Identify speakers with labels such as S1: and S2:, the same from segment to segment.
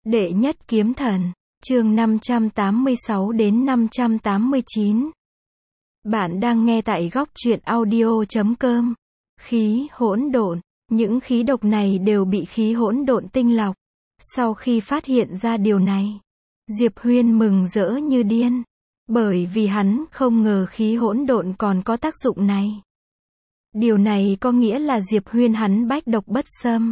S1: Đệ nhất kiếm thần, chương 586 đến 589. Bạn đang nghe tại góc truyện audio.com. Khí hỗn độn, những khí độc này đều bị khí hỗn độn tinh lọc. Sau khi phát hiện ra điều này, Diệp Huyên mừng rỡ như điên, bởi vì hắn không ngờ khí hỗn độn còn có tác dụng này. Điều này có nghĩa là Diệp Huyên hắn bách độc bất xâm.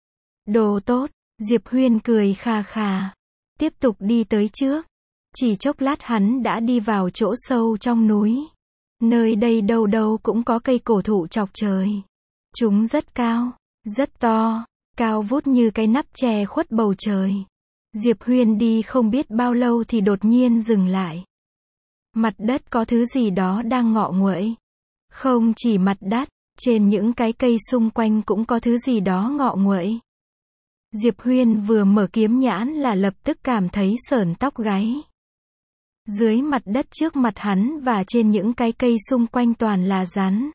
S1: Đồ tốt, Diệp Huyên cười khà khà, tiếp tục đi tới trước. Chỉ chốc lát hắn đã đi vào chỗ sâu trong núi. Nơi đây đâu đâu cũng có cây cổ thụ chọc trời. Chúng rất cao, rất to, cao vút như cái nắp che khuất bầu trời. Diệp Huyên đi không biết bao lâu thì đột nhiên dừng lại. Mặt đất có thứ gì đó đang ngọ nguậy. Không chỉ mặt đất, trên những cái cây xung quanh cũng có thứ gì đó ngọ nguậy. Diệp Huyên vừa mở kiếm nhãn là lập tức cảm thấy sởn tóc gáy. Dưới mặt đất trước mặt hắn và trên những cái cây xung quanh toàn là rắn.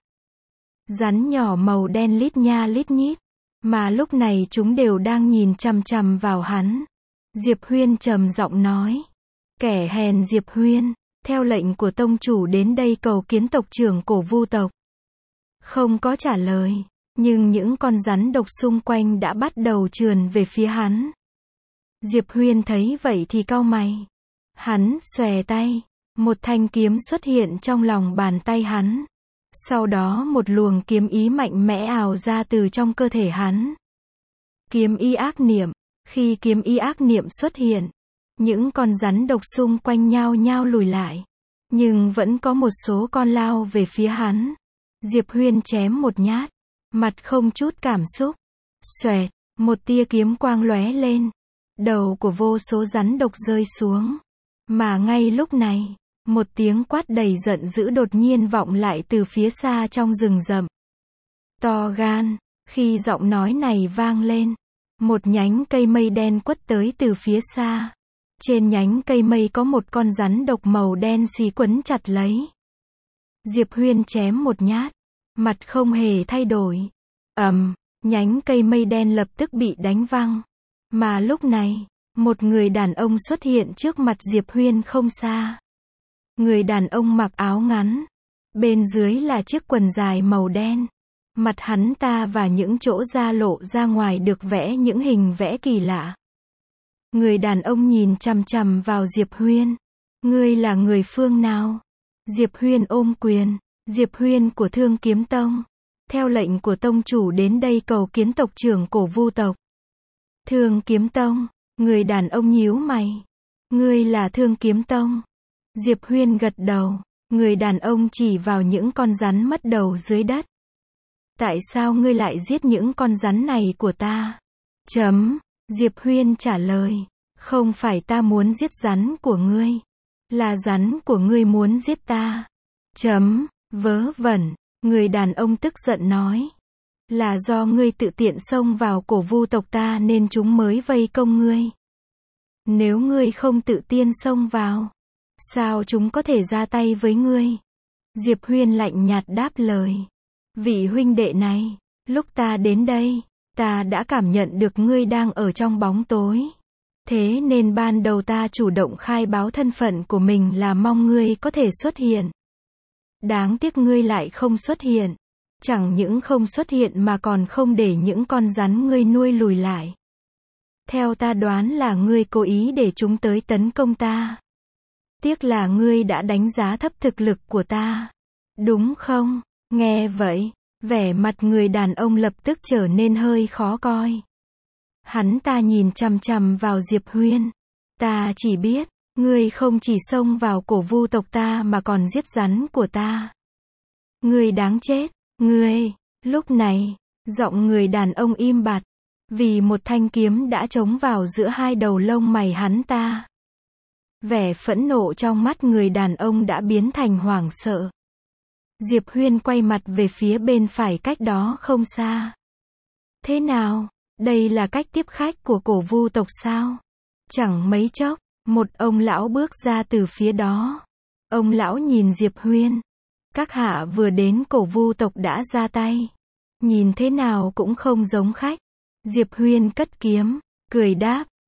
S1: Rắn nhỏ màu đen lít nha lít nhít, mà lúc này chúng đều đang nhìn chằm chằm vào hắn. Diệp Huyên trầm giọng nói: "Kẻ hèn Diệp Huyên, theo lệnh của tông chủ đến đây cầu kiến tộc trưởng Cổ Vu tộc." Không có trả lời, nhưng những con rắn độc xung quanh đã bắt đầu trườn về phía hắn. Diệp Huyên thấy vậy thì cau mày. Hắn xòe tay, một thanh kiếm xuất hiện trong lòng bàn tay hắn. Sau đó một luồng kiếm ý mạnh mẽ ào ra từ trong cơ thể hắn. Kiếm ý ác niệm. Khi kiếm ý ác niệm xuất hiện, những con rắn độc xung quanh nhao nhao lùi lại. Nhưng vẫn có một số con lao về phía hắn. Diệp Huyên chém một nhát, mặt không chút cảm xúc. Xoẹt, một tia kiếm quang lóe lên. Đầu của vô số rắn độc rơi xuống. Mà ngay lúc này, một tiếng quát đầy giận dữ đột nhiên vọng lại từ phía xa trong rừng rậm. To gan, khi giọng nói này vang lên, một nhánh cây mây đen quất tới từ phía xa. Trên nhánh cây mây có một con rắn độc màu đen xì quấn chặt lấy. Diệp Huyên chém một nhát, mặt không hề thay đổi. Nhánh cây mây đen lập tức bị đánh văng. Mà lúc này, một người đàn ông xuất hiện trước mặt Diệp Huyên không xa. Người đàn ông mặc áo ngắn, bên dưới là chiếc quần dài màu đen. Mặt hắn ta và những chỗ da lộ ra ngoài được vẽ những hình vẽ kỳ lạ. Người đàn ông nhìn chằm chằm vào Diệp Huyên. "Ngươi là người phương nào?" Diệp Huyên ôm quyền. "Diệp Huyên của Thương Kiếm Tông. Theo lệnh của tông chủ đến đây cầu kiến tộc trưởng Cổ Vu tộc." "Thương Kiếm Tông?" Người đàn ông nhíu mày. "Ngươi là Thương Kiếm Tông?" Diệp Huyên gật đầu. Người đàn ông chỉ vào những con rắn mất đầu dưới đất. "Tại sao ngươi lại giết những con rắn này của ta?" Diệp Huyên trả lời. "Không phải ta muốn giết rắn của ngươi, là rắn của ngươi muốn giết ta." Vớ vẩn, người đàn ông tức giận nói. "Là do ngươi tự tiện xông vào Cổ Vu tộc ta nên chúng mới vây công ngươi. Nếu ngươi không tự tiên xông vào, sao chúng có thể ra tay với ngươi?" Diệp Huyên lạnh nhạt đáp lời. "Vị huynh đệ này, lúc ta đến đây, ta đã cảm nhận được ngươi đang ở trong bóng tối. Thế nên ban đầu ta chủ động khai báo thân phận của mình là mong ngươi có thể xuất hiện. Đáng tiếc ngươi lại không xuất hiện. Chẳng những không xuất hiện mà còn không để những con rắn ngươi nuôi lùi lại. Theo ta đoán là ngươi cố ý để chúng tới tấn công ta. Tiếc là ngươi đã đánh giá thấp thực lực của ta. Đúng không?" Nghe vậy, vẻ mặt người đàn ông lập tức trở nên hơi khó coi. Hắn ta nhìn chằm chằm vào Diệp Huyên. "Ta chỉ biết, ngươi không chỉ xông vào Cổ Vu tộc ta mà còn giết rắn của ta. Ngươi đáng chết, ngươi." Lúc này, giọng người đàn ông im bặt, vì một thanh kiếm đã chống vào giữa hai đầu lông mày hắn ta. Vẻ phẫn nộ trong mắt người đàn ông đã biến thành hoảng sợ. Diệp Huyên quay mặt về phía bên phải cách đó không xa. "Thế nào, đây là cách tiếp khách của Cổ Vu tộc sao?" Chẳng mấy chốc, một ông lão bước ra từ phía đó. Ông lão nhìn Diệp Huyên. "Các hạ vừa đến Cổ Vu tộc đã ra tay. Nhìn thế nào cũng không giống khách." Diệp Huyên cất kiếm, cười đáp,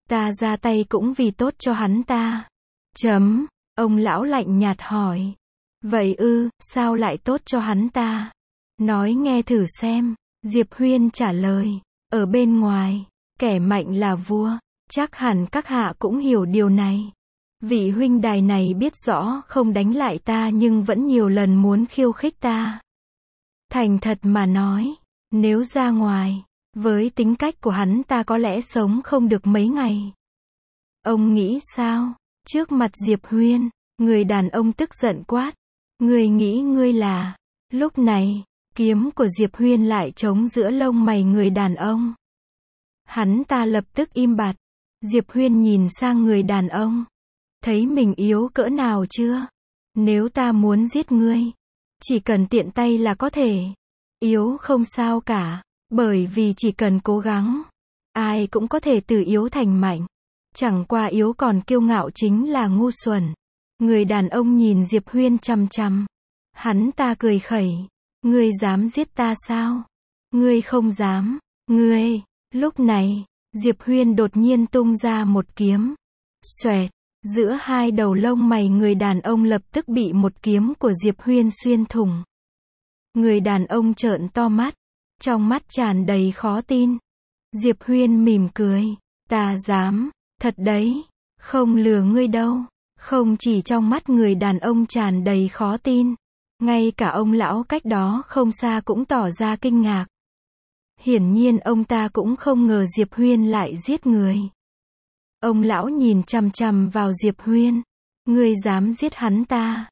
S1: Ta ra tay cũng vì tốt cho hắn ta. Ông lão lạnh nhạt hỏi. Vậy ư, sao lại tốt cho hắn ta? Nói nghe thử xem. Diệp Huyên trả lời. Ở bên ngoài, kẻ mạnh là vua. Chắc hẳn các hạ cũng hiểu điều này. Vị huynh đài này biết rõ không đánh lại ta nhưng vẫn nhiều lần muốn khiêu khích ta. Thành thật mà nói, nếu ra ngoài, với tính cách của hắn ta có lẽ sống không được mấy ngày. Ông nghĩ sao? Trước mặt Diệp Huyên, người đàn ông tức giận quát. Ngươi nghĩ ngươi là... Lúc này, kiếm của Diệp Huyên lại trống giữa lông mày người đàn ông. Hắn ta lập tức im bặt. Diệp Huyên nhìn sang người đàn ông. Thấy mình yếu cỡ nào chưa? Nếu ta muốn giết ngươi, chỉ cần tiện tay là có thể. Yếu không sao cả, bởi vì chỉ cần cố gắng, ai cũng có thể từ yếu thành mạnh. Chẳng qua yếu còn kiêu ngạo chính là ngu xuẩn. Người đàn ông nhìn Diệp Huyên chằm chằm. Hắn ta cười khẩy. Ngươi dám giết ta sao? Ngươi không dám. Ngươi. Lúc này, Diệp Huyên đột nhiên tung ra một kiếm. Xoẹt. Giữa hai đầu lông mày người đàn ông lập tức bị một kiếm của Diệp Huyên xuyên thủng. Người đàn ông trợn to mắt. Trong mắt tràn đầy khó tin. Diệp Huyên mỉm cười. Ta dám. Thật đấy. Không lừa ngươi đâu. Không chỉ trong mắt người đàn ông tràn đầy khó tin. Ngay cả ông lão cách đó không xa cũng tỏ ra kinh ngạc. Hiển nhiên ông ta cũng không ngờ Diệp Huyên lại giết người. Ông lão nhìn chằm chằm vào Diệp Huyên. Ngươi dám giết hắn ta?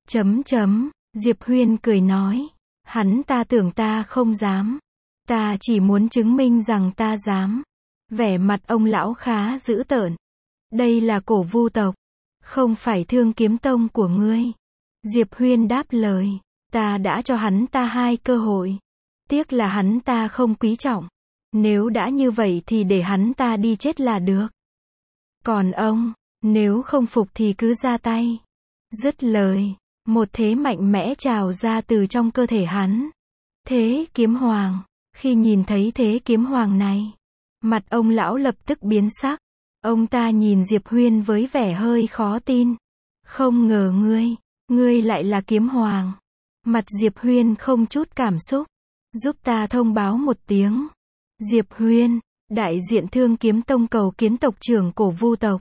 S1: Diệp Huyên cười nói. Hắn ta tưởng ta không dám. Ta chỉ muốn chứng minh rằng ta dám. Vẻ mặt ông lão khá dữ tợn. Đây là Cổ Vu tộc. Không phải Thương Kiếm Tông của ngươi. Diệp Huyên đáp lời. Ta đã cho hắn ta 2 cơ hội. Tiếc là hắn ta không quý trọng. Nếu đã như vậy thì để hắn ta đi chết là được. Còn ông, nếu không phục thì cứ ra tay. Dứt lời, một thế mạnh mẽ trào ra từ trong cơ thể hắn. Thế Kiếm Hoàng. Khi nhìn thấy Thế Kiếm Hoàng này, mặt ông lão lập tức biến sắc. Ông ta nhìn Diệp Huyên với vẻ hơi khó tin. Không ngờ ngươi lại là Kiếm Hoàng. Mặt Diệp Huyên không chút cảm xúc. Giúp ta thông báo một tiếng. Diệp Huyên, đại diện Thương Kiếm Tông cầu kiến tộc trưởng Cổ Vu tộc.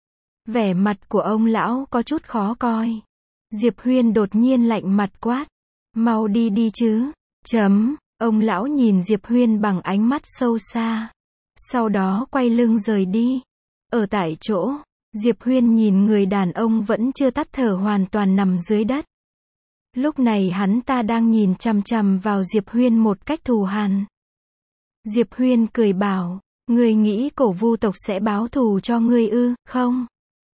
S1: Vẻ mặt của ông lão có chút khó coi. Diệp Huyên đột nhiên lạnh mặt quát. Mau đi đi chứ. Ông lão nhìn Diệp Huyên bằng ánh mắt sâu xa. Sau đó quay lưng rời đi. Ở tại chỗ, Diệp Huyên nhìn người đàn ông vẫn chưa tắt thở hoàn toàn nằm dưới đất. Lúc này hắn ta đang nhìn chằm chằm vào Diệp Huyên một cách thù hằn. Diệp Huyên cười bảo, ngươi nghĩ Cổ Vu tộc sẽ báo thù cho ngươi ư? Không.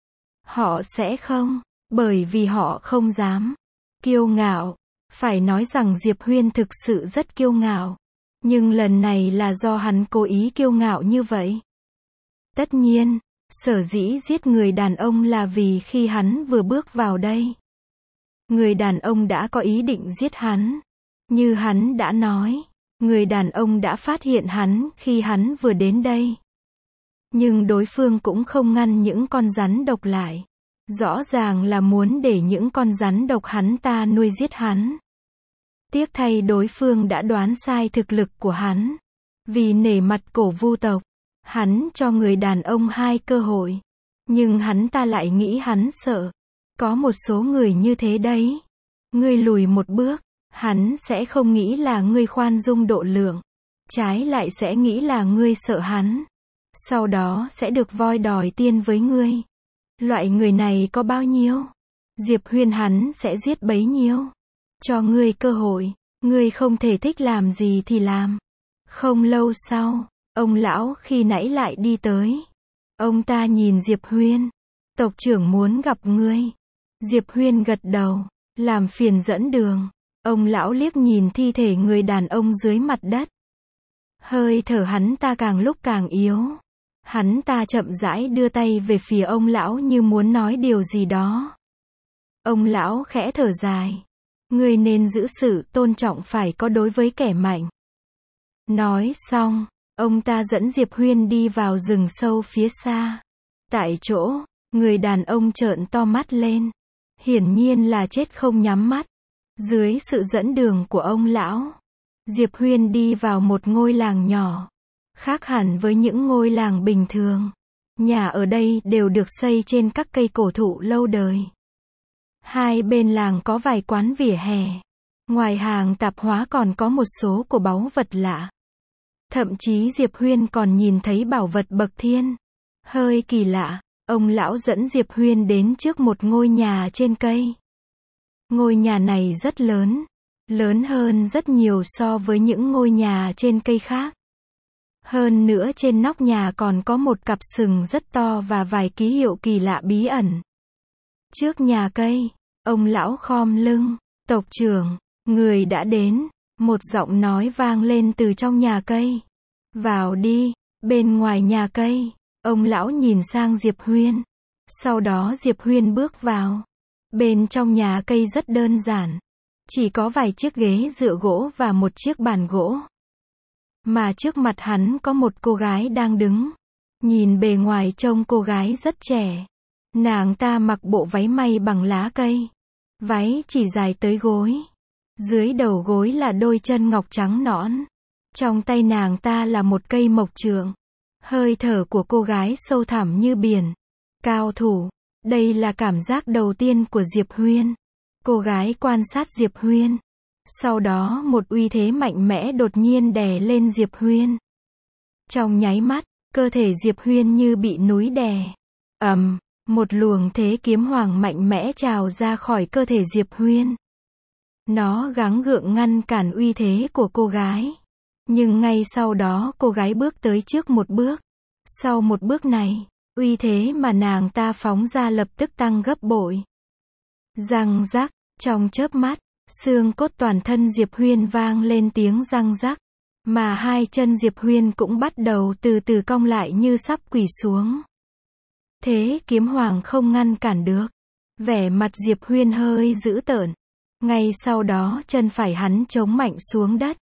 S1: Họ sẽ không, bởi vì họ không dám. Kiêu ngạo. Phải nói rằng Diệp Huyên thực sự rất kiêu ngạo. Nhưng lần này là do hắn cố ý kiêu ngạo như vậy. Tất nhiên, sở dĩ giết người đàn ông là vì khi hắn vừa bước vào đây, người đàn ông đã có ý định giết hắn. Như hắn đã nói, người đàn ông đã phát hiện hắn khi hắn vừa đến đây. Nhưng đối phương cũng không ngăn những con rắn độc lại. Rõ ràng là muốn để những con rắn độc hắn ta nuôi giết hắn. Tiếc thay đối phương đã đoán sai thực lực của hắn. Vì nể mặt Cổ Vu tộc, hắn cho người đàn ông 2 cơ hội. Nhưng hắn ta lại nghĩ hắn sợ. Có một số người như thế đấy. Ngươi lùi một bước, hắn sẽ không nghĩ là ngươi khoan dung độ lượng. Trái lại sẽ nghĩ là ngươi sợ hắn. Sau đó sẽ được voi đòi tiên với ngươi. Loại người này có bao nhiêu? Diệp Huyên hắn sẽ giết bấy nhiêu. Cho ngươi cơ hội, ngươi không thể thích làm gì thì làm. Không lâu sau, ông lão khi nãy lại đi tới. Ông ta nhìn Diệp Huyên. Tộc trưởng muốn gặp ngươi. Diệp Huyên gật đầu, làm phiền dẫn đường. Ông lão liếc nhìn thi thể người đàn ông dưới mặt đất. Hơi thở hắn ta càng lúc càng yếu. Hắn ta chậm rãi đưa tay về phía ông lão như muốn nói điều gì đó. Ông lão khẽ thở dài. Ngươi nên giữ sự tôn trọng phải có đối với kẻ mạnh. Nói xong, Ông ta dẫn Diệp Huyên đi vào rừng sâu phía xa. Tại chỗ, người đàn ông trợn to mắt lên. Hiển nhiên là chết không nhắm mắt. Dưới sự dẫn đường của ông lão, Diệp Huyên đi vào một ngôi làng nhỏ. Khác hẳn với những ngôi làng bình thường. Nhà ở đây đều được xây trên các cây cổ thụ lâu đời. Hai bên làng có vài quán vỉa hè. Ngoài hàng tạp hóa còn có một số của báu vật lạ. Thậm chí Diệp Huyên còn nhìn thấy bảo vật bậc thiên. Hơi kỳ lạ, ông lão dẫn Diệp Huyên đến trước một ngôi nhà trên cây. Ngôi nhà này rất lớn. Lớn hơn rất nhiều so với những ngôi nhà trên cây khác. Hơn nữa trên nóc nhà còn có một cặp sừng rất to và vài ký hiệu kỳ lạ bí ẩn. Trước nhà cây, ông lão khom lưng. Tộc trưởng, người đã đến. Một giọng nói vang lên từ trong nhà cây. Vào đi. Bên ngoài nhà cây, ông lão nhìn sang Diệp Huyên. Sau đó Diệp Huyên bước vào. Bên trong nhà cây rất đơn giản. Chỉ có vài chiếc ghế dựa gỗ và một chiếc bàn gỗ. Mà trước mặt hắn có một cô gái đang đứng. Nhìn bề ngoài trông cô gái rất trẻ. Nàng ta mặc bộ váy may bằng lá cây. Váy chỉ dài tới gối. Dưới đầu gối là đôi chân ngọc trắng nõn. Trong tay nàng ta là một cây mộc trượng. Hơi thở của cô gái sâu thẳm như biển. Cao thủ. Đây là cảm giác đầu tiên của Diệp Huyên. Cô gái quan sát Diệp Huyên. Sau đó một uy thế mạnh mẽ đột nhiên đè lên Diệp Huyên. Trong nháy mắt, cơ thể Diệp Huyên như bị núi đè. Một luồng thế kiếm hoàng mạnh mẽ trào ra khỏi cơ thể Diệp Huyên. Nó gắng gượng ngăn cản uy thế của cô gái. Nhưng ngay sau đó cô gái bước tới trước một bước. Sau một bước này, uy thế mà nàng ta phóng ra lập tức tăng gấp bội. Răng rắc, trong chớp mắt, xương cốt toàn thân Diệp Huyên vang lên tiếng răng rắc. Mà hai chân Diệp Huyên cũng bắt đầu từ từ cong lại như sắp quỳ xuống. Thế kiếm hoàng không ngăn cản được. Vẻ mặt Diệp Huyên hơi dữ tợn. Ngay sau đó chân phải hắn chống mạnh xuống đất.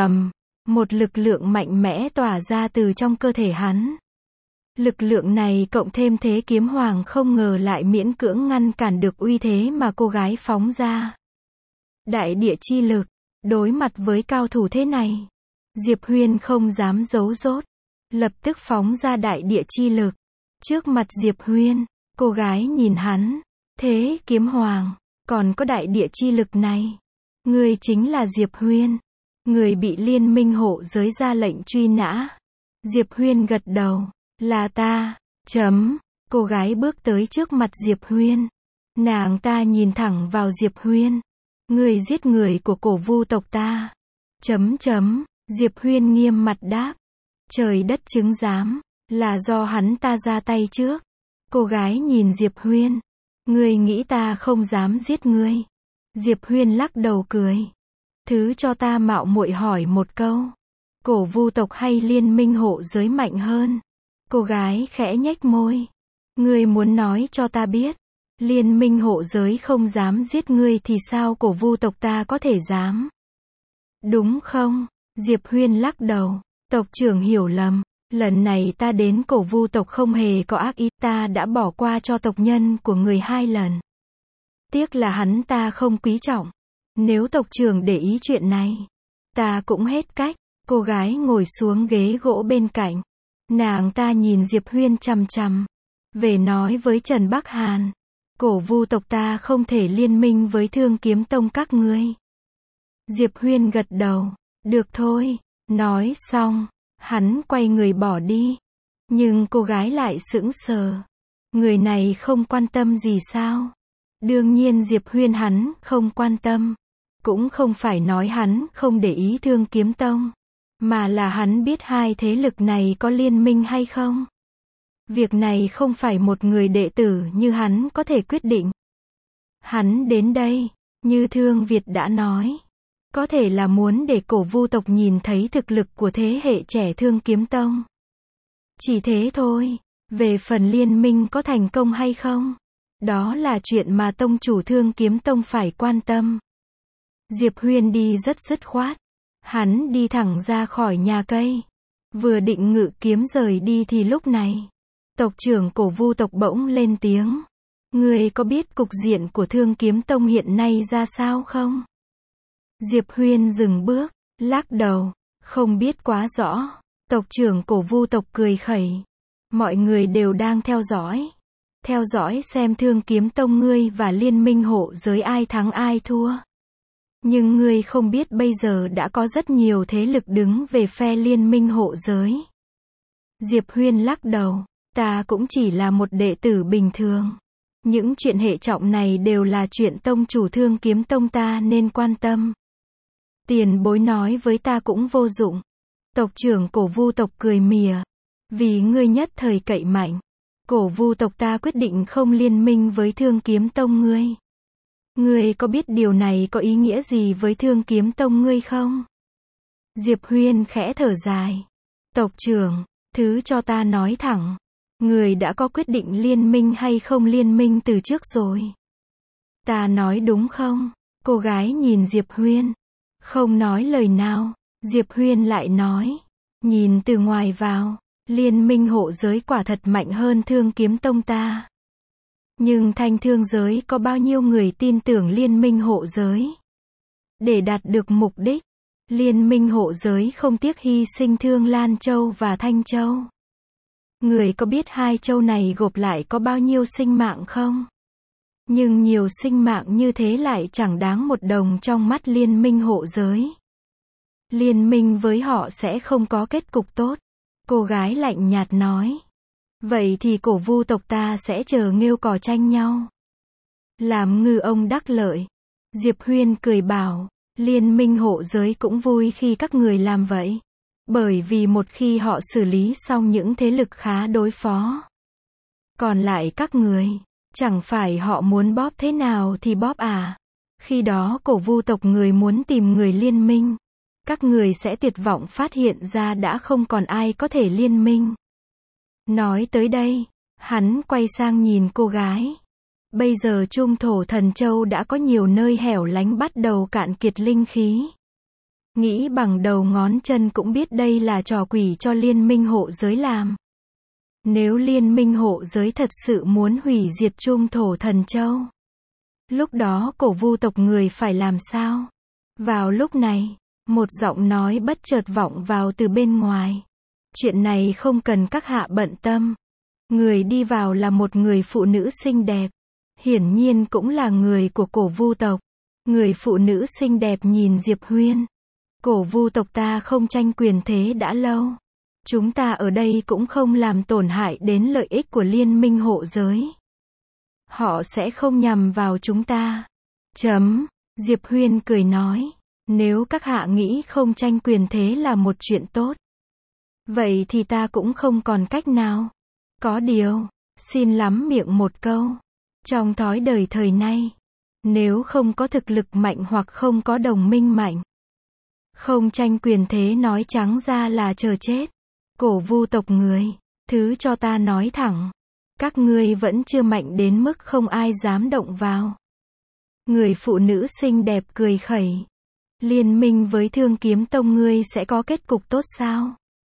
S1: Một lực lượng mạnh mẽ tỏa ra từ trong cơ thể hắn. Lực lượng này cộng thêm thế kiếm hoàng không ngờ lại miễn cưỡng ngăn cản được uy thế mà cô gái phóng ra. Đại địa chi lực. Đối mặt với cao thủ thế này, Diệp Huyên không dám giấu dốt. Lập tức phóng ra đại địa chi lực. Trước mặt Diệp Huyên, cô gái nhìn hắn. Thế kiếm hoàng, còn có đại địa chi lực này. Người chính là Diệp Huyên. Người bị liên minh hộ giới ra lệnh truy nã. Diệp Huyên gật đầu. Là ta. Cô gái bước tới trước mặt Diệp Huyên. Nàng ta nhìn thẳng vào Diệp Huyên. Người giết người của cổ vu tộc ta. Diệp Huyên nghiêm mặt đáp. Trời đất chứng giám. Là do hắn ta ra tay trước. Cô gái nhìn Diệp Huyên. Ngươi nghĩ ta không dám giết ngươi. Diệp Huyên lắc đầu cười. Thứ cho ta mạo muội hỏi một câu. Cổ vu tộc hay liên minh hộ giới mạnh hơn? Cô gái khẽ nhếch môi. Ngươi muốn nói cho ta biết. Liên minh hộ giới không dám giết ngươi thì sao cổ vu tộc ta có thể dám? Đúng không? Diệp Huyên lắc đầu. Tộc trưởng hiểu lầm. Lần này ta đến cổ vu tộc không hề có ác ý, ta đã bỏ qua cho tộc nhân của người 2 lần. Tiếc là hắn ta không quý trọng. Nếu tộc trưởng để ý chuyện này, ta cũng hết cách. Cô gái ngồi xuống ghế gỗ bên cạnh. Nàng ta nhìn Diệp Huyên chằm chằm. Về nói với Trần Bắc Hàn. Cổ vu tộc ta không thể liên minh với Thương Kiếm Tông các ngươi. Diệp Huyên gật đầu. Được thôi. Nói xong, hắn quay người bỏ đi. Nhưng cô gái lại sững sờ. Người này không quan tâm gì sao? Đương nhiên Diệp Huyên hắn không quan tâm. Cũng không phải nói hắn không để ý Thương Kiếm Tông. Mà là hắn biết hai thế lực này có liên minh hay không. Việc này không phải một người đệ tử như hắn có thể quyết định. Hắn đến đây, như Thương Việt đã nói. Có thể là muốn để cổ vu tộc nhìn thấy thực lực của thế hệ trẻ Thương Kiếm Tông. Chỉ thế thôi. Về phần liên minh có thành công hay không, đó là chuyện mà tông chủ Thương Kiếm Tông phải quan tâm. Diệp Huyên đi rất dứt khoát. Hắn đi thẳng ra khỏi nhà cây. Vừa định ngự kiếm rời đi thì lúc này, tộc trưởng Cổ Vu tộc bỗng lên tiếng. Ngươi có biết cục diện của Thương Kiếm Tông hiện nay ra sao không? Diệp Huyên dừng bước, lắc đầu, không biết quá rõ. Tộc trưởng Cổ Vu tộc cười khẩy. Mọi người đều đang theo dõi xem Thương Kiếm Tông ngươi và Liên Minh Hộ Giới ai thắng ai thua. Nhưng ngươi không biết bây giờ đã có rất nhiều thế lực đứng về phe Liên Minh Hộ Giới. Diệp Huyên lắc đầu, ta cũng chỉ là một đệ tử bình thường. Những chuyện hệ trọng này đều là chuyện tông chủ Thương Kiếm Tông ta nên quan tâm. Tiền bối nói với ta cũng vô dụng. Tộc trưởng Cổ Vu tộc cười mỉa. Vì ngươi nhất thời cậy mạnh, Cổ Vu tộc ta quyết định không liên minh với Thương Kiếm Tông ngươi. Ngươi có biết điều này có ý nghĩa gì với Thương Kiếm Tông ngươi không? Diệp Huyên khẽ thở dài. Tộc trưởng, thứ cho ta nói thẳng. Người đã có quyết định liên minh hay không liên minh từ trước rồi. Ta nói đúng không? Cô gái nhìn Diệp Huyên. Không nói lời nào. Diệp Huyên lại nói. Nhìn từ ngoài vào, Liên Minh Hộ Giới quả thật mạnh hơn Thương Kiếm Tông ta. Nhưng Thanh Thương giới có bao nhiêu người tin tưởng Liên Minh Hộ Giới? Để đạt được mục đích, Liên Minh Hộ Giới không tiếc hy sinh Thương Lan Châu và Thanh Châu. Người có biết hai châu này gộp lại có bao nhiêu sinh mạng không? Nhưng nhiều sinh mạng như thế lại chẳng đáng một đồng trong mắt Liên Minh Hộ Giới. Liên minh với họ sẽ không có kết cục tốt. Cô gái lạnh nhạt nói. Vậy thì Cổ Vu tộc ta sẽ chờ nghêu cò tranh nhau. Làm ngư ông đắc lợi. Diệp Huyên cười bảo, Liên Minh Hộ Giới cũng vui khi các người làm vậy. Bởi vì một khi họ xử lý xong những thế lực khá đối phó. Còn lại các người, chẳng phải họ muốn bóp thế nào thì bóp à. Khi đó Cổ Vu tộc người muốn tìm người liên minh. Các người sẽ tuyệt vọng phát hiện ra đã không còn ai có thể liên minh. Nói tới đây, hắn quay sang nhìn cô gái. Bây giờ Trung Thổ Thần Châu đã có nhiều nơi hẻo lánh bắt đầu cạn kiệt linh khí. Nghĩ bằng đầu ngón chân cũng biết đây là trò quỷ cho Liên Minh Hộ Giới làm. Nếu Liên Minh Hộ Giới thật sự muốn hủy diệt Trung Thổ Thần Châu, lúc đó Cổ Vu tộc người phải làm sao? Vào lúc này, một giọng nói bất chợt vọng vào từ bên ngoài. Chuyện này không cần các hạ bận tâm. Người đi vào là một người phụ nữ xinh đẹp. Hiển nhiên cũng là người của Cổ Vu tộc. Người phụ nữ xinh đẹp nhìn Diệp Huyên. Cổ Vu tộc ta không tranh quyền thế đã lâu. Chúng ta ở đây cũng không làm tổn hại đến lợi ích của Liên Minh Hộ Giới. Họ sẽ không nhằm vào chúng ta. Diệp Huyên cười nói. Nếu các hạ nghĩ không tranh quyền thế là một chuyện tốt, vậy thì ta cũng không còn cách nào. Có điều, xin lắm miệng một câu. Trong thói đời thời nay, nếu không có thực lực mạnh hoặc không có đồng minh mạnh, không tranh quyền thế nói trắng ra là chờ chết. Cổ Vu tộc người, thứ cho ta nói thẳng. Các ngươi vẫn chưa mạnh đến mức không ai dám động vào. Người phụ nữ xinh đẹp cười khẩy. Liên minh với Thương Kiếm Tông ngươi sẽ có kết cục tốt sao?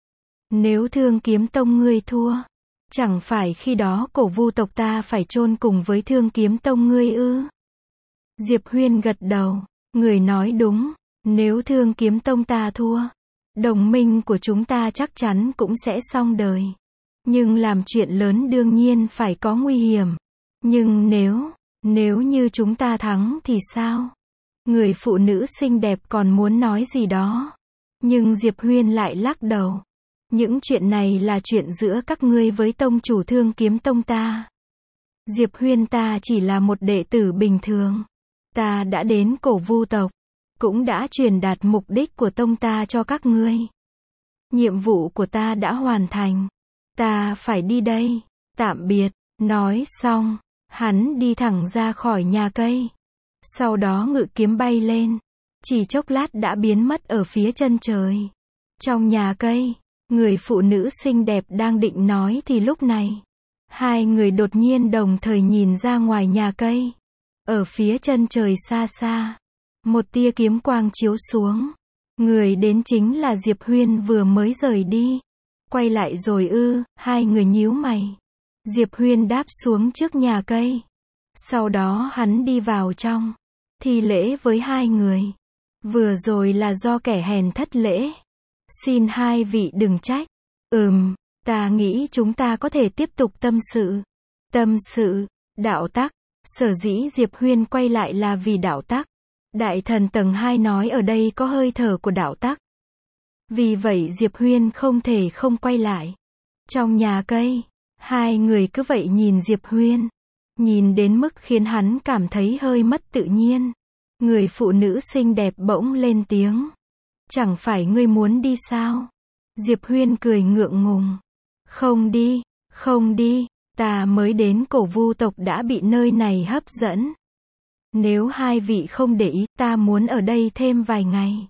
S1: Nếu Thương Kiếm Tông ngươi thua, chẳng phải khi đó Cổ Vu tộc ta phải chôn cùng với Thương Kiếm Tông ngươi ư? Diệp Huyên gật đầu, người nói đúng, nếu Thương Kiếm Tông ta thua, đồng minh của chúng ta chắc chắn cũng sẽ xong đời. Nhưng làm chuyện lớn đương nhiên phải có nguy hiểm. Nhưng nếu như chúng ta thắng thì sao? Người phụ nữ xinh đẹp còn muốn nói gì đó. Nhưng Diệp Huyên lại lắc đầu. Những chuyện này là chuyện giữa các ngươi với tông chủ Thương Kiếm Tông ta. Diệp Huyên ta chỉ là một đệ tử bình thường. Ta đã đến Cổ Vu tộc, cũng đã truyền đạt mục đích của tông ta cho các ngươi. Nhiệm vụ của ta đã hoàn thành. Ta phải đi đây. Tạm biệt. Nói xong, hắn đi thẳng ra khỏi nhà cây. Sau đó ngự kiếm bay lên. Chỉ chốc lát đã biến mất ở phía chân trời. Trong nhà cây, người phụ nữ xinh đẹp đang định nói thì lúc này, hai người đột nhiên đồng thời nhìn ra ngoài nhà cây. Ở phía chân trời xa xa, một tia kiếm quang chiếu xuống. Người đến chính là Diệp Huyên vừa mới rời đi. Quay lại rồi ư, hai người nhíu mày. Diệp Huyên đáp xuống trước nhà cây. Sau đó hắn đi vào trong. Thi lễ với hai người. Vừa rồi là do kẻ hèn thất lễ. Xin hai vị đừng trách. Ta nghĩ chúng ta có thể tiếp tục tâm sự. Tâm sự, đạo tắc. Sở dĩ Diệp Huyên quay lại là vì đạo tắc. Đại thần tầng 2 nói ở đây có hơi thở của đạo tắc. Vì vậy Diệp Huyên không thể không quay lại. Trong nhà cây, hai người cứ vậy nhìn Diệp Huyên. Nhìn đến mức khiến hắn cảm thấy hơi mất tự nhiên. Người phụ nữ xinh đẹp bỗng lên tiếng. Chẳng phải ngươi muốn đi sao? Diệp Huyên cười ngượng ngùng. Không đi, ta mới đến Cổ Vu tộc đã bị nơi này hấp dẫn. Nếu hai vị không để ý, ta muốn ở đây thêm vài ngày.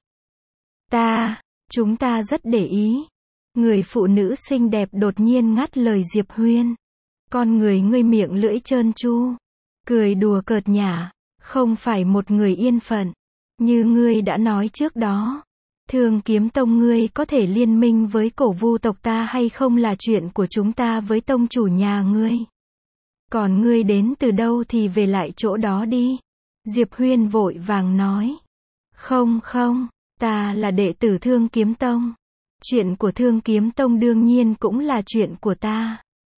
S1: Chúng ta rất để ý. Người phụ nữ xinh đẹp đột nhiên ngắt lời Diệp Huyên. Con người ngươi miệng lưỡi trơn tru. Cười đùa cợt nhả. Không phải một người yên phận. Như ngươi đã nói trước đó. Thương Kiếm Tông ngươi có thể liên minh với Cổ Vu tộc ta hay không là chuyện của chúng ta với tông chủ nhà ngươi. Còn ngươi đến từ đâu thì về lại chỗ đó đi. Diệp Huyên vội vàng nói. Không, ta là đệ tử Thương Kiếm Tông. Chuyện của Thương Kiếm Tông đương nhiên cũng là chuyện của ta.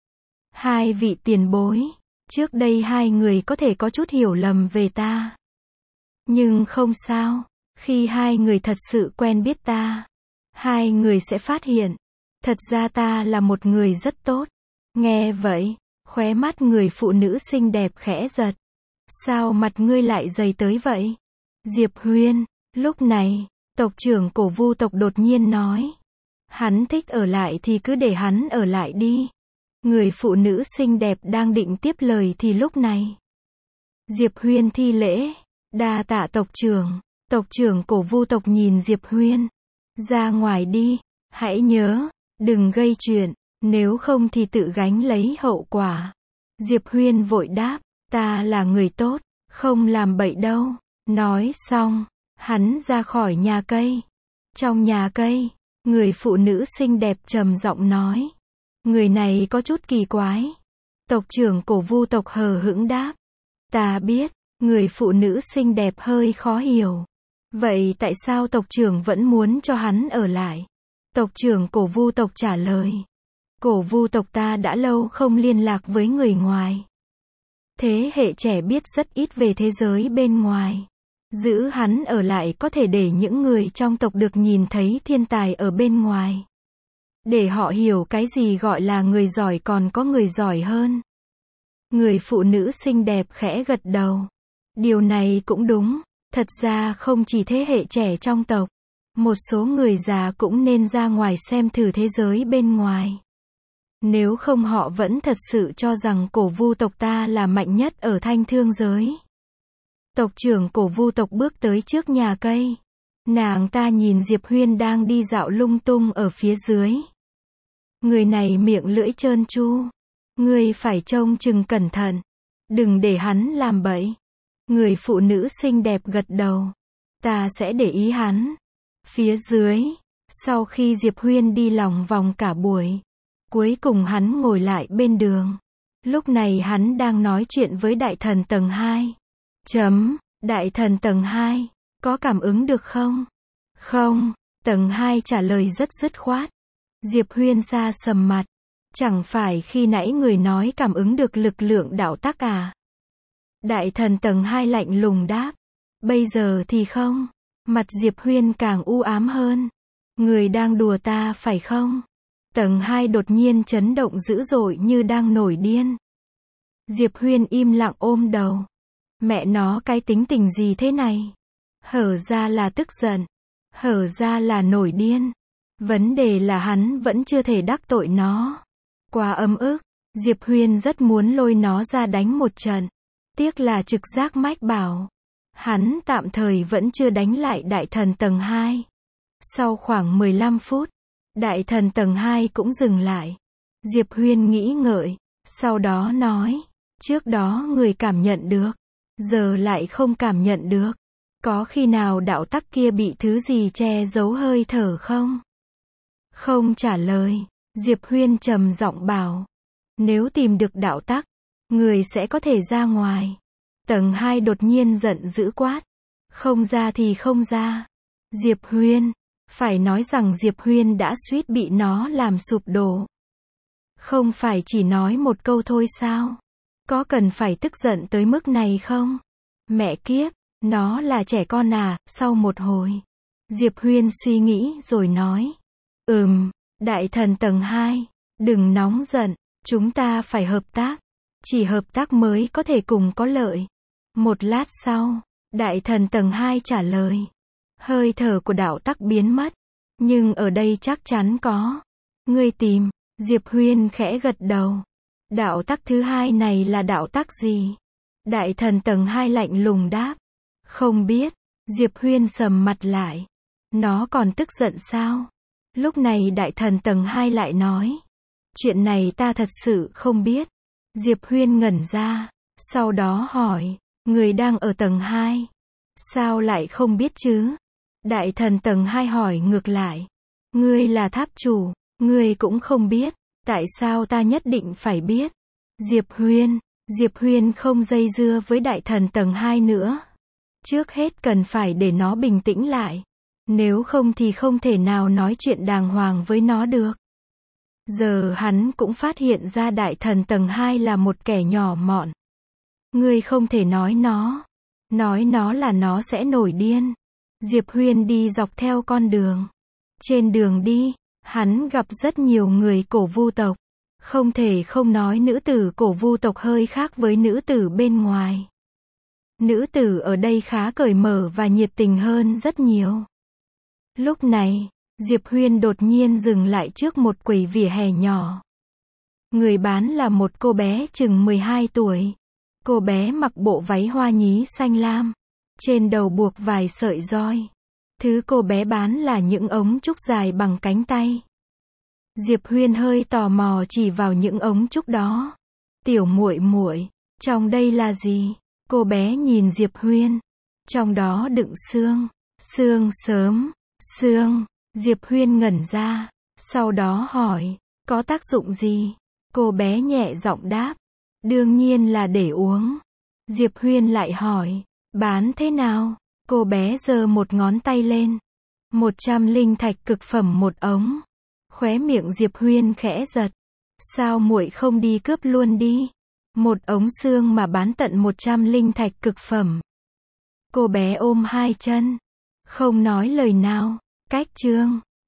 S1: Hai vị tiền bối, trước đây hai người có thể có chút hiểu lầm về ta. Nhưng không sao, khi hai người thật sự quen biết ta, hai người sẽ phát hiện, thật ra ta là một người rất tốt. Nghe vậy, khóe mắt người phụ nữ xinh đẹp khẽ giật. Sao mặt ngươi lại dày tới vậy? Diệp Huyên, lúc này, tộc trưởng Cổ Vu tộc đột nhiên nói. Hắn thích ở lại thì cứ để hắn ở lại đi. Người phụ nữ xinh đẹp đang định tiếp lời thì lúc này. Diệp Huyên thi lễ. Đa tạ tộc trưởng. Tộc trưởng Cổ Vu tộc nhìn Diệp Huyên. Ra ngoài đi. Hãy nhớ, đừng gây chuyện. Nếu không thì tự gánh lấy hậu quả. Diệp Huyên vội đáp. Ta là người tốt, không làm bậy đâu. Nói xong, hắn ra khỏi nhà cây. Trong nhà cây, người phụ nữ xinh đẹp trầm giọng nói. Người này có chút kỳ quái. Tộc trưởng Cổ Vu tộc hờ hững đáp. Ta biết, người phụ nữ xinh đẹp hơi khó hiểu. Vậy tại sao tộc trưởng vẫn muốn cho hắn ở lại? Tộc trưởng Cổ Vu tộc trả lời. Cổ Vu tộc ta đã lâu không liên lạc với người ngoài. Thế hệ trẻ biết rất ít về thế giới bên ngoài. Giữ hắn ở lại có thể để những người trong tộc được nhìn thấy thiên tài ở bên ngoài. Để họ hiểu cái gì gọi là người giỏi còn có người giỏi hơn. Người phụ nữ xinh đẹp khẽ gật đầu. Điều này cũng đúng. Thật ra không chỉ thế hệ trẻ trong tộc. Một số người già cũng nên ra ngoài xem thử thế giới bên ngoài. Nếu không họ vẫn thật sự cho rằng Cổ Vu tộc ta là mạnh nhất ở Thanh Thương giới. Tộc trưởng Cổ Vu tộc bước tới trước nhà cây. Nàng ta nhìn Diệp Huyên đang đi dạo lung tung ở phía dưới. Người này miệng lưỡi trơn tru. Ngươi phải trông chừng cẩn thận. Đừng để hắn làm bậy. Người phụ nữ xinh đẹp gật đầu. Ta sẽ để ý hắn. Phía dưới, sau khi Diệp Huyên đi lòng vòng cả buổi, cuối cùng hắn ngồi lại bên đường. Lúc này hắn đang nói chuyện với đại thần tầng 2. Đại thần tầng 2, có cảm ứng được không? Không, tầng 2 trả lời rất dứt khoát. Diệp Huyên xa sầm mặt. Chẳng phải khi nãy người nói cảm ứng được lực lượng đạo tắc à? Đại thần tầng 2 lạnh lùng đáp. Bây giờ thì không. Mặt Diệp Huyên càng u ám hơn. Người đang đùa ta phải không? Tầng 2 đột nhiên chấn động dữ dội như đang nổi điên. Diệp Huyên im lặng ôm đầu. Mẹ nó cái tính tình gì thế này? Hở ra là tức giận. Hở ra là nổi điên. Vấn đề là hắn vẫn chưa thể đắc tội nó. Quá ấm ức. Diệp Huyên rất muốn lôi nó ra đánh một trận. Tiếc là trực giác mách bảo. Hắn tạm thời vẫn chưa đánh lại đại thần tầng 2. Sau khoảng 15 phút, đại thần tầng 2 cũng dừng lại. Diệp Huyên nghĩ ngợi, sau đó nói, trước đó người cảm nhận được, giờ lại không cảm nhận được. Có khi nào đạo tắc kia bị thứ gì che giấu hơi thở không? Không trả lời. Diệp Huyên trầm giọng bảo. Nếu tìm được đạo tắc, người sẽ có thể ra ngoài. Tầng 2 đột nhiên giận dữ quát. Không ra thì không ra. Diệp Huyên. Phải nói rằng Diệp Huyên đã suýt bị nó làm sụp đổ. Không phải chỉ nói một câu thôi sao? Có cần phải tức giận tới mức này không? Mẹ kiếp, nó là trẻ con à? Sau một hồi, Diệp Huyên suy nghĩ rồi nói. Đại thần tầng 2, đừng nóng giận, chúng ta phải hợp tác. Chỉ hợp tác mới có thể cùng có lợi. Một lát sau, đại thần tầng 2 trả lời. Hơi thở của đạo tắc biến mất. Nhưng ở đây chắc chắn có. Ngươi tìm. Diệp Huyên khẽ gật đầu. Đạo tắc thứ hai này là đạo tắc gì? Đại thần tầng 2 lạnh lùng đáp. Không biết. Diệp Huyên sầm mặt lại. Nó còn tức giận sao? Lúc này đại thần tầng 2 lại nói. Chuyện này ta thật sự không biết. Diệp Huyên ngẩn ra. Sau đó hỏi. Người đang ở tầng 2. Sao lại không biết chứ? Đại thần tầng 2 hỏi ngược lại. Ngươi là tháp chủ, ngươi cũng không biết. Tại sao ta nhất định phải biết? Diệp Huyên không dây dưa với đại thần tầng 2 nữa. Trước hết cần phải để nó bình tĩnh lại. Nếu không thì không thể nào nói chuyện đàng hoàng với nó được. Giờ hắn cũng phát hiện ra đại thần tầng 2 là một kẻ nhỏ mọn. Ngươi không thể nói nó. Nói nó là nó sẽ nổi điên. Diệp Huyên đi dọc theo con đường. Trên đường đi, hắn gặp rất nhiều người cổ vu tộc. Không thể không nói nữ tử cổ vu tộc hơi khác với nữ tử bên ngoài. Nữ tử ở đây khá cởi mở và nhiệt tình hơn rất nhiều. Lúc này, Diệp Huyên đột nhiên dừng lại trước một quầy vỉa hè nhỏ. Người bán là một cô bé chừng 12 tuổi. Cô bé mặc bộ váy hoa nhí xanh lam. Trên đầu buộc vài sợi roi. Thứ cô bé bán là những ống trúc dài bằng cánh tay. Diệp Huyên hơi tò mò chỉ vào những ống trúc đó. Tiểu muội muội, trong đây là gì? Cô bé nhìn Diệp Huyên. Trong đó đựng xương. Xương sớm. Xương. Diệp Huyên ngẩn ra. Sau đó hỏi, có tác dụng gì? Cô bé nhẹ giọng đáp. Đương nhiên là để uống. Diệp Huyên lại hỏi, bán thế nào? Cô bé giơ một ngón tay lên. 100 linh thạch cực phẩm một ống. Khóe miệng Diệp Huyên khẽ giật. Sao muội không đi cướp luôn đi? Một ống xương mà bán tận 100 linh thạch cực phẩm. Cô bé ôm hai chân. Không nói lời nào. Cách chương